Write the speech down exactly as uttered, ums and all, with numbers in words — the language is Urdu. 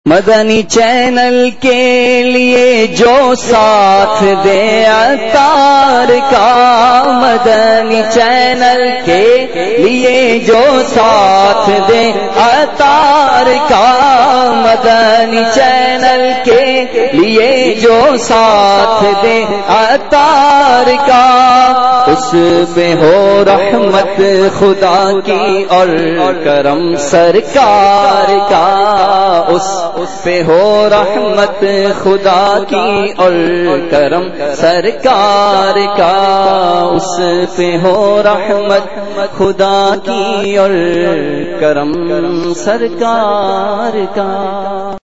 مدنی چینل کے لیے جو ساتھ دے عطار کا، مدنی چینل کے لیے جو ساتھ دے عطار کا، مدنی چینل کے لیے جو ساتھ دے عطار کا، اس پہ ہو رحمت خدا کی اور کرم سرکار کا، اس پہ ہو رحمت خدا کی اور کرم سرکار کا، اس پہ ہو رحمت خدا کی اور کرم سرکار کا۔